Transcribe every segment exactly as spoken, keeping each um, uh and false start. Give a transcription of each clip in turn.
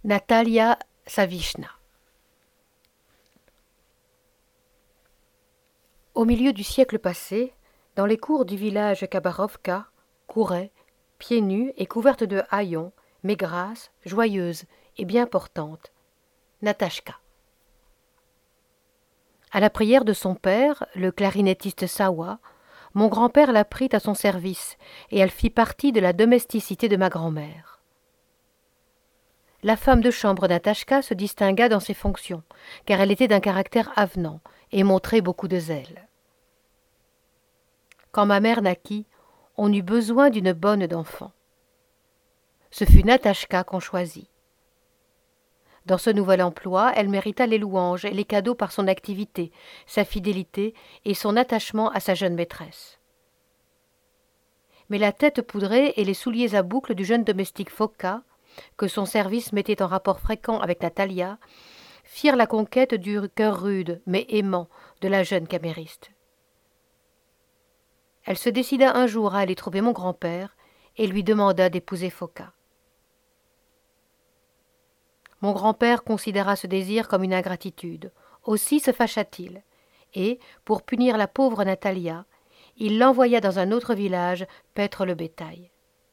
Natalia Savishna. Au milieu du siècle passé, dans les cours du village Khabarovka, courait, pieds nus et couverte de haillons, mais grasse, joyeuse et bien portante, Natashka. À la prière de son père, le clarinettiste Sawa, mon grand-père la prit à son service et elle fit partie de la domesticité de ma grand-mère. La femme de chambre Natashka se distingua dans ses fonctions, car elle était d'un caractère avenant et montrait beaucoup de zèle. Quand ma mère naquit, on eut besoin d'une bonne d'enfant. Ce fut Natashka qu'on choisit. Dans ce nouvel emploi, elle mérita les louanges et les cadeaux par son activité, sa fidélité et son attachement à sa jeune maîtresse. Mais la tête poudrée et les souliers à boucles du jeune domestique Foka, que son service mettait en rapport fréquent avec Natalia, firent la conquête du cœur rude mais aimant de la jeune camériste. Elle se décida un jour à aller trouver mon grand-père et lui demanda d'épouser Foka. Mon grand-père considéra ce désir comme une ingratitude, aussi se fâcha-t-il, et, pour punir la pauvre Natalia, il l'envoya dans un autre village paître le bétail.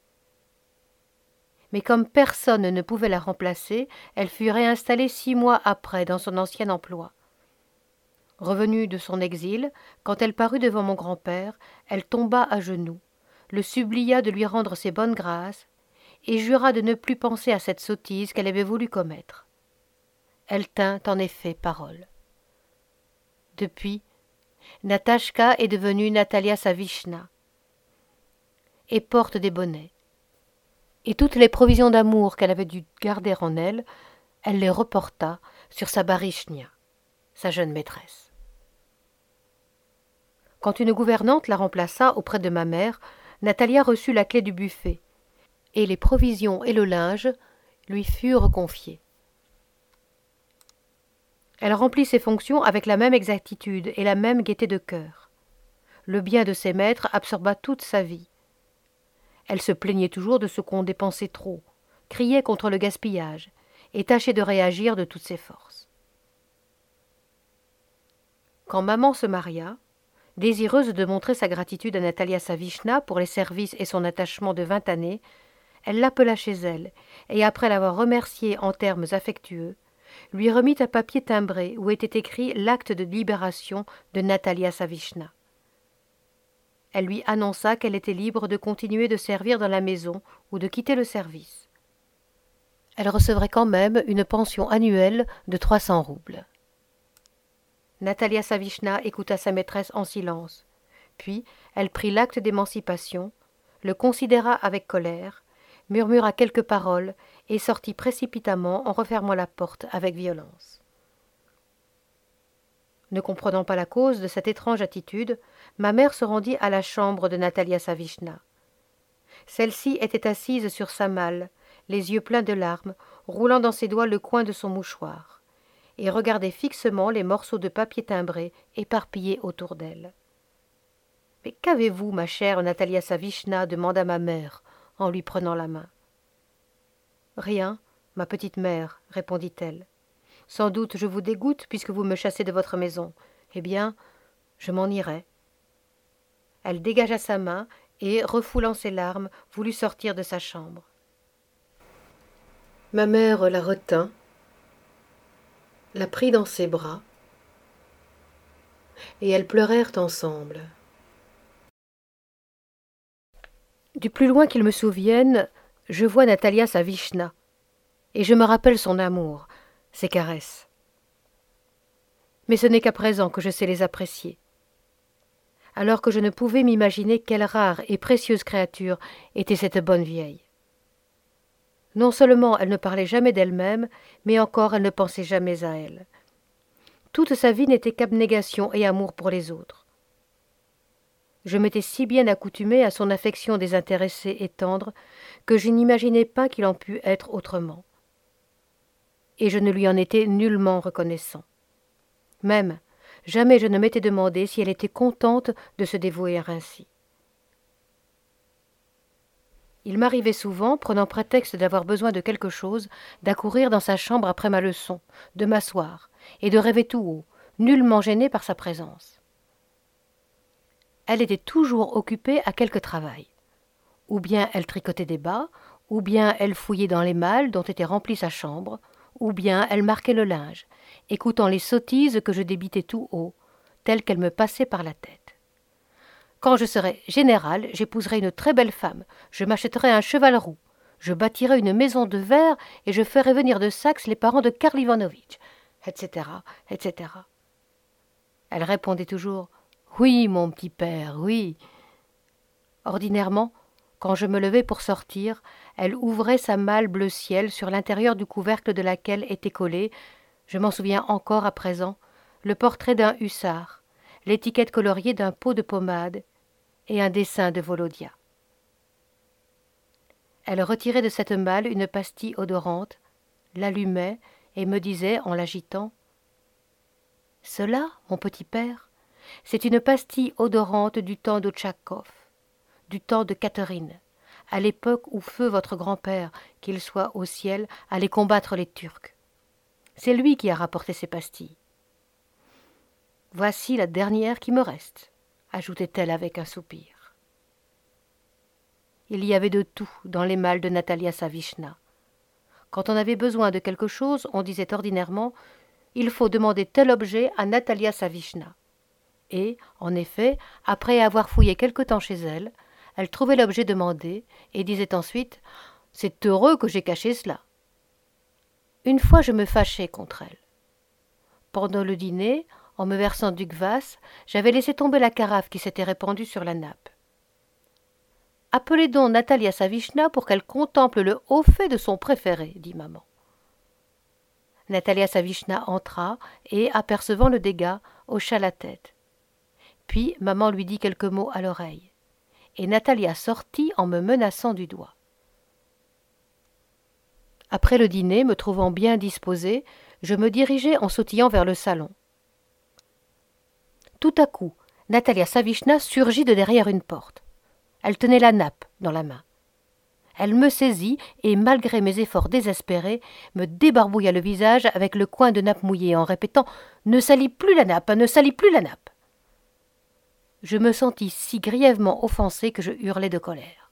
Mais comme personne ne pouvait la remplacer, elle fut réinstallée six mois après dans son ancien emploi. Revenue de son exil, quand elle parut devant mon grand-père, elle tomba à genoux, le supplia de lui rendre ses bonnes grâces, et jura de ne plus penser à cette sottise qu'elle avait voulu commettre. Elle tint en effet parole. Depuis, Natashka est devenue Natalia Savishna et porte des bonnets. Et toutes les provisions d'amour qu'elle avait dû garder en elle, elle les reporta sur sa Barychnia, sa jeune maîtresse. Quand une gouvernante la remplaça auprès de ma mère, Natalia reçut la clé du buffet, et les provisions et le linge lui furent confiés. Elle remplit ses fonctions avec la même exactitude et la même gaieté de cœur. Le bien de ses maîtres absorba toute sa vie. Elle se plaignait toujours de ce qu'on dépensait trop, criait contre le gaspillage et tâchait de réagir de toutes ses forces. Quand maman se maria, désireuse de montrer sa gratitude à Natalia Savishna pour les services et son attachement de vingt années, elle l'appela chez elle et, après l'avoir remerciée en termes affectueux, lui remit un papier timbré où était écrit l'acte de libération de Natalia Savishna. Elle lui annonça qu'elle était libre de continuer de servir dans la maison ou de quitter le service. Elle recevrait quand même une pension annuelle de trois cents roubles. Natalia Savishna écouta sa maîtresse en silence, puis elle prit l'acte d'émancipation, le considéra avec colère, murmura quelques paroles et sortit précipitamment en refermant la porte avec violence. Ne comprenant pas la cause de cette étrange attitude, ma mère se rendit à la chambre de Natalia Savishna. Celle-ci était assise sur sa malle, les yeux pleins de larmes, roulant dans ses doigts le coin de son mouchoir, et regardait fixement les morceaux de papier timbré éparpillés autour d'elle. « Mais qu'avez-vous, ma chère Natalia Savishna » demanda ma mère, en lui prenant la main. « Rien, ma petite mère, » répondit-elle. « Sans doute je vous dégoûte puisque vous me chassez de votre maison. Eh bien, je m'en irai. » Elle dégagea sa main et, refoulant ses larmes, voulut sortir de sa chambre. Ma mère la retint, la prit dans ses bras, et elles pleurèrent ensemble. Du plus loin qu'il me souvienne, je vois Natalia Savishna, et je me rappelle son amour, ses caresses. Mais ce n'est qu'à présent que je sais les apprécier. Alors que je ne pouvais m'imaginer quelle rare et précieuse créature était cette bonne vieille. Non seulement elle ne parlait jamais d'elle-même, mais encore elle ne pensait jamais à elle. Toute sa vie n'était qu'abnégation et amour pour les autres. Je m'étais si bien accoutumée à son affection désintéressée et tendre que je n'imaginais pas qu'il en pût être autrement. Et je ne lui en étais nullement reconnaissant. Même, jamais je ne m'étais demandé si elle était contente de se dévouer ainsi. Il m'arrivait souvent, prenant prétexte d'avoir besoin de quelque chose, d'accourir dans sa chambre après ma leçon, de m'asseoir, et de rêver tout haut, nullement gêné par sa présence. Elle était toujours occupée à quelque travail. Ou bien elle tricotait des bas, ou bien elle fouillait dans les malles dont était remplie sa chambre, ou bien elle marquait le linge, écoutant les sottises que je débitais tout haut, telles qu'elles me passaient par la tête. Quand je serai général, j'épouserai une très belle femme, je m'achèterai un cheval roux, je bâtirai une maison de verre et je ferai venir de Saxe les parents de Karl Ivanovitch, et cetera, et cetera. Elle répondait toujours « Oui, mon petit père, oui ». Ordinairement, quand je me levais pour sortir, elle ouvrait sa malle bleu ciel sur l'intérieur du couvercle de laquelle était collé, je m'en souviens encore à présent, le portrait d'un hussard, l'étiquette coloriée d'un pot de pommade et un dessin de Volodia. Elle retirait de cette malle une pastille odorante, l'allumait et me disait en l'agitant « Cela, mon petit père, c'est une pastille odorante du temps de Tchakhov, du temps de Catherine, à l'époque où feu votre grand-père, qu'il soit au ciel, allait combattre les Turcs. C'est lui qui a rapporté ces pastilles. Voici la dernière qui me reste, ajoutait-elle avec un soupir. Il y avait de tout dans les malles de Natalia Savishna. Quand on avait besoin de quelque chose, on disait ordinairement « Il faut demander tel objet à Natalia Savishna ». Et, en effet, après avoir fouillé quelque temps chez elle, elle trouvait l'objet demandé et disait ensuite « C'est heureux que j'ai caché cela ». Une fois je me fâchai contre elle. Pendant le dîner, en me versant du kvass, j'avais laissé tomber la carafe qui s'était répandue sur la nappe. Appelez donc Natalia Savishna pour qu'elle contemple le haut fait de son préféré, dit maman. Natalia Savishna entra et, apercevant le dégât, hocha la tête. Puis maman lui dit quelques mots à l'oreille, et Natalia sortit en me menaçant du doigt. Après le dîner, me trouvant bien disposée, je me dirigeai en sautillant vers le salon. Tout à coup, Natalia Savishna surgit de derrière une porte. Elle tenait la nappe dans la main. Elle me saisit et, malgré mes efforts désespérés, me débarbouilla le visage avec le coin de nappe mouillé en répétant « Ne salis plus la nappe, ne salis plus la nappe !» Je me sentis si grièvement offensée que je hurlai de colère.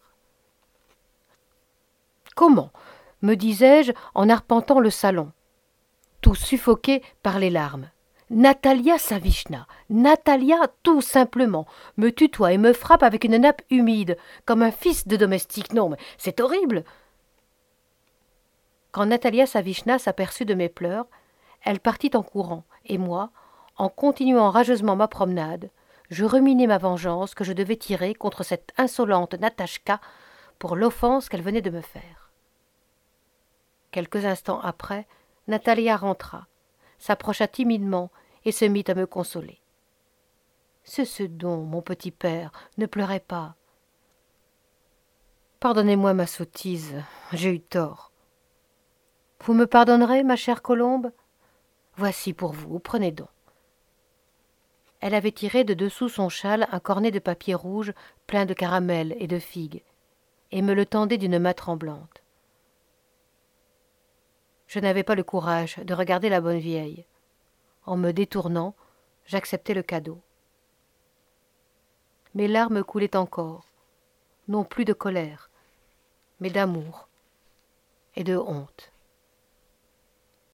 « Comment ?» me disais-je en arpentant le salon, tout suffoqué par les larmes. Natalia Savishna, Natalia tout simplement, me tutoie et me frappe avec une nappe humide, comme un fils de domestique. Non, mais c'est horrible. Quand Natalia Savishna s'aperçut de mes pleurs, elle partit en courant, et moi, en continuant rageusement ma promenade, je ruminai ma vengeance que je devais tirer contre cette insolente Natashka pour l'offense qu'elle venait de me faire. Quelques instants après, Natalia rentra, s'approcha timidement et se mit à me consoler. « C'est ce don, mon petit père, ne pleurez pas. »« Pardonnez-moi ma sottise, j'ai eu tort. »« Vous me pardonnerez, ma chère Colombe ? Voici pour vous, prenez donc. » Elle avait tiré de dessous son châle un cornet de papier rouge plein de caramels et de figues, et me le tendait d'une main tremblante. Je n'avais pas le courage de regarder la bonne vieille. En me détournant, j'acceptai le cadeau. Mes larmes coulaient encore, non plus de colère, mais d'amour et de honte.